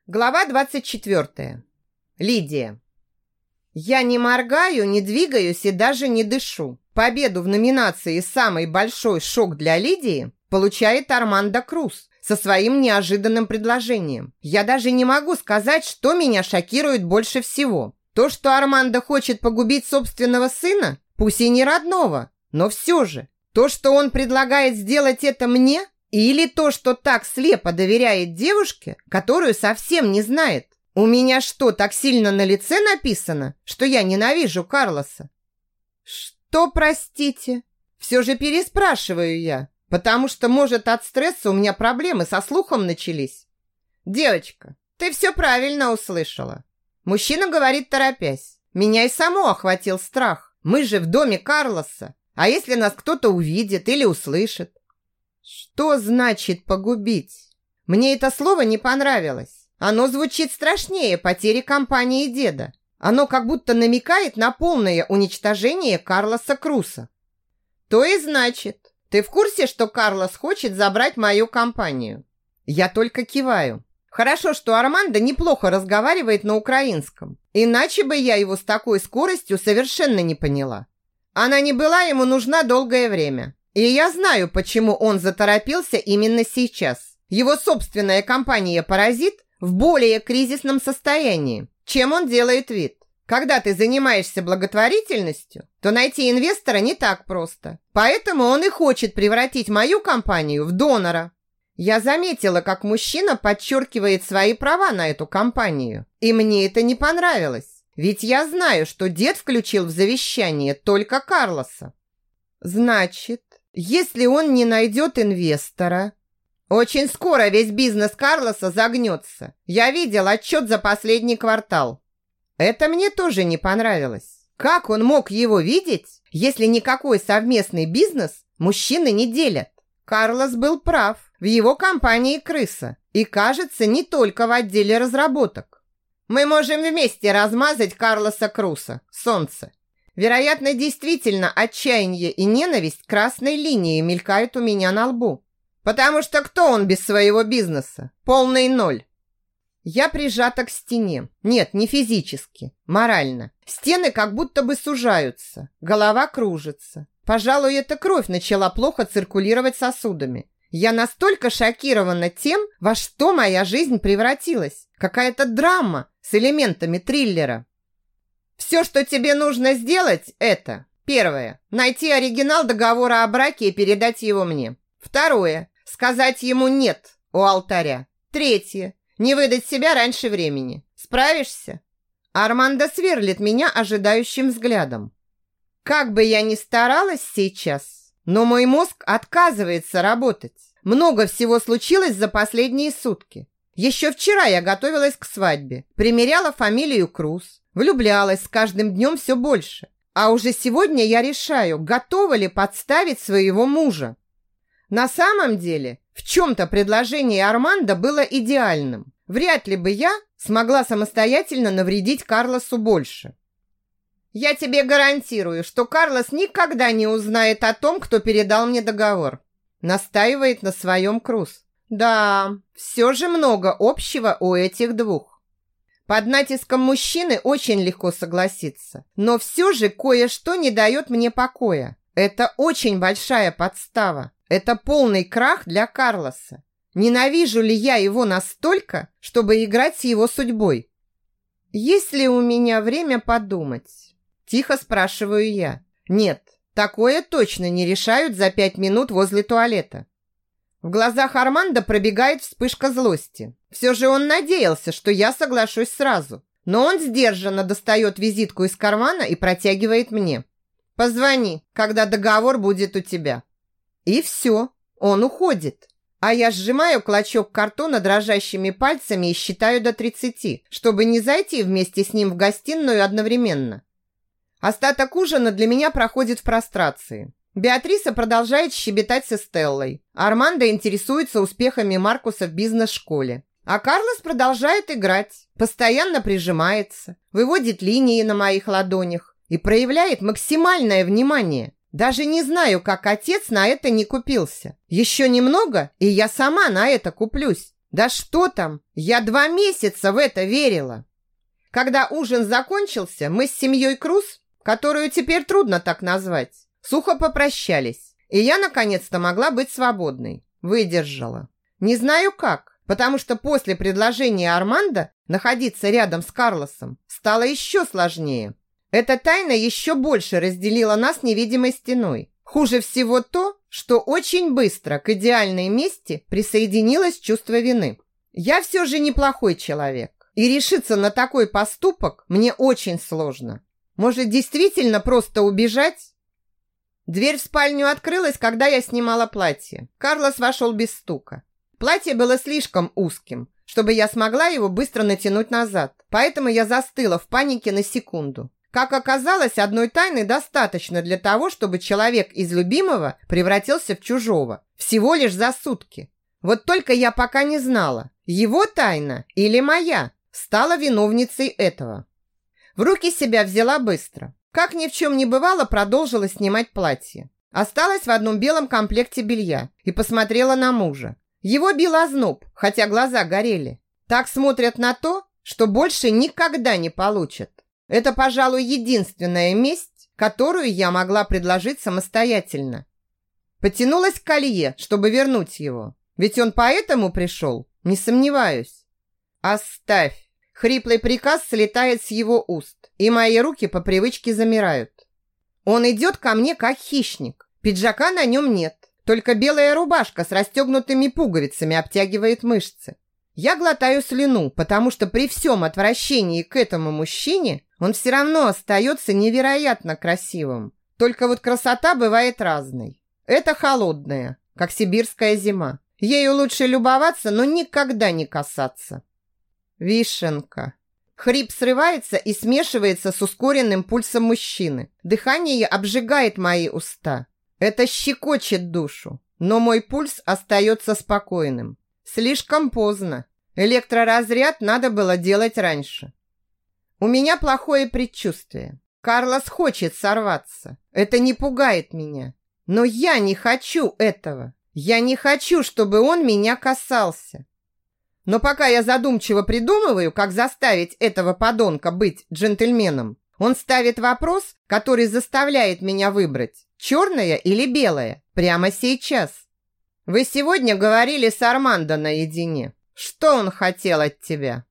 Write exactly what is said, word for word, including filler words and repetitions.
Глава двадцать четвёртая. Лидия. Я не моргаю, не двигаюсь и даже не дышу. Победу в номинации «Самый большой шок для Лидии» получает Армандо Круз со своим неожиданным предложением. Я даже не могу сказать, что меня шокирует больше всего. То, что Армандо хочет погубить собственного сына, пусть и не родного, но все же. То, что он предлагает сделать это мне, или то, что так слепо доверяет девушке, которую совсем не знает. У меня что, так сильно на лице написано, что я ненавижу Карлоса? Что, простите? Все же переспрашиваю я, потому что, может, от стресса у меня проблемы со слухом начались. Девочка, ты все правильно услышала. Мужчина говорит, торопясь. Меня и само охватил страх. Мы же в доме Карлоса. А если нас кто-то увидит или услышит? Что значит погубить? Мне это слово не понравилось. Оно звучит страшнее потери компании деда. Оно как будто намекает на полное уничтожение Карлоса Круза. То и значит, ты в курсе, что Карлос хочет забрать мою компанию? Я только киваю. Хорошо, что Армандо неплохо разговаривает на украинском. Иначе бы я его с такой скоростью совершенно не поняла. Она не была ему нужна долгое время. И я знаю, почему он заторопился именно сейчас. Его собственная компания-паразит в более кризисном состоянии, чем он делает вид. Когда ты занимаешься благотворительностью, то найти инвестора не так просто. Поэтому он и хочет превратить мою компанию в донора. Я заметила, как мужчина подчеркивает свои права на эту компанию. И мне это не понравилось. Ведь я знаю, что дед включил в завещание только Карлоса. Значит, если он не найдет инвестора, очень скоро весь бизнес Карлоса загнется. Я видел отчет за последний квартал. Это мне тоже не понравилось. Как он мог его видеть, если никакой совместный бизнес мужчины не делят? Карлос был прав. В его компании крыса. И, кажется, не только в отделе разработок. Мы можем вместе размазать Карлоса Круза, солнце. Вероятно, действительно, отчаяние и ненависть красной линией мелькают у меня на лбу. Потому что кто он без своего бизнеса? Полный ноль. Я прижата к стене. Нет, не физически, морально. Стены как будто бы сужаются. Голова кружится. Пожалуй, эта кровь начала плохо циркулировать сосудами. Я настолько шокирована тем, во что моя жизнь превратилась. Какая-то драма с элементами триллера. Все, что тебе нужно сделать, это: первое, найти оригинал договора о браке и передать его мне. Второе, сказать ему «нет» у алтаря. Третье, не выдать себя раньше времени. Справишься? Армандо сверлит меня ожидающим взглядом. Как бы я ни старалась сейчас, но мой мозг отказывается работать. Много всего случилось за последние сутки. Еще вчера я готовилась к свадьбе, примеряла фамилию Круз, влюблялась с каждым днем все больше. А уже сегодня я решаю, готова ли подставить своего мужа. На самом деле, в чем-то предложение Армандо было идеальным. Вряд ли бы я смогла самостоятельно навредить Карлосу больше. Я тебе гарантирую, что Карлос никогда не узнает о том, кто передал мне договор. Настаивает на своем Круз. Да, все же много общего у этих двух. Под натиском мужчины очень легко согласиться. Но все же кое-что не дает мне покоя. Это очень большая подстава. Это полный крах для Карлоса. Ненавижу ли я его настолько, чтобы играть с его судьбой? Есть ли у меня время подумать? Тихо спрашиваю я. Нет, такое точно не решают за пять минут возле туалета. В глазах Армандо пробегает вспышка злости. Все же он надеялся, что я соглашусь сразу. Но он сдержанно достает визитку из кармана и протягивает мне. Позвони, когда договор будет у тебя. И все, он уходит. А я сжимаю клочок картона дрожащими пальцами и считаю до тридцати, чтобы не зайти вместе с ним в гостиную одновременно. Остаток ужина для меня проходит в прострации. Беатриса продолжает щебетать с Эстеллой. Армандо интересуется успехами Маркуса в бизнес-школе. А Карлос продолжает играть, постоянно прижимается, выводит линии на моих ладонях и проявляет максимальное внимание. Даже не знаю, как отец на это не купился. Еще немного, и я сама на это куплюсь. Да что там, я два месяца в это верила. Когда ужин закончился, мы с семьей Круз, которую теперь трудно так назвать, сухо попрощались, и я наконец-то могла быть свободной. Выдержала. Не знаю как, потому что после предложения Армандо находиться рядом с Карлосом стало еще сложнее. Эта тайна еще больше разделила нас невидимой стеной. Хуже всего то, что очень быстро к идеальной мести присоединилось чувство вины. Я все же неплохой человек, и решиться на такой поступок мне очень сложно. Может, действительно просто убежать? Дверь в спальню открылась, когда я снимала платье. Карлос вошел без стука. Платье было слишком узким, чтобы я смогла его быстро натянуть назад, поэтому я застыла в панике на секунду. Как оказалось, одной тайны достаточно для того, чтобы человек из любимого превратился в чужого. Всего лишь за сутки. Вот только я пока не знала, его тайна или моя стала виновницей этого. В руки себя взяла быстро. Как ни в чем не бывало, продолжила снимать платье. Осталась в одном белом комплекте белья и посмотрела на мужа. Его бил озноб, хотя глаза горели. Так смотрят на то, что больше никогда не получат. Это, пожалуй, единственная месть, которую я могла предложить самостоятельно. Потянулась к колье, чтобы вернуть его. Ведь он поэтому пришел, не сомневаюсь. «Оставь!» Хриплый приказ слетает с его уст, и мои руки по привычке замирают. Он идет ко мне как хищник. Пиджака на нем нет, только белая рубашка с расстегнутыми пуговицами обтягивает мышцы. Я глотаю слюну, потому что при всем отвращении к этому мужчине он все равно остается невероятно красивым. Только вот красота бывает разной. Это холодная, как сибирская зима. Ею лучше любоваться, но никогда не касаться. Вишенка. Хрип срывается и смешивается с ускоренным пульсом мужчины. Дыхание обжигает мои уста. Это щекочет душу, но мой пульс остается спокойным. Слишком поздно. Электроразряд надо было делать раньше. У меня плохое предчувствие. Карлос хочет сорваться. Это не пугает меня. Но я не хочу этого. Я не хочу, чтобы он меня касался. Но пока я задумчиво придумываю, как заставить этого подонка быть джентльменом, он ставит вопрос, который заставляет меня выбрать, черное или белое, прямо сейчас. Вы сегодня говорили с Армандо наедине. Что он хотел от тебя?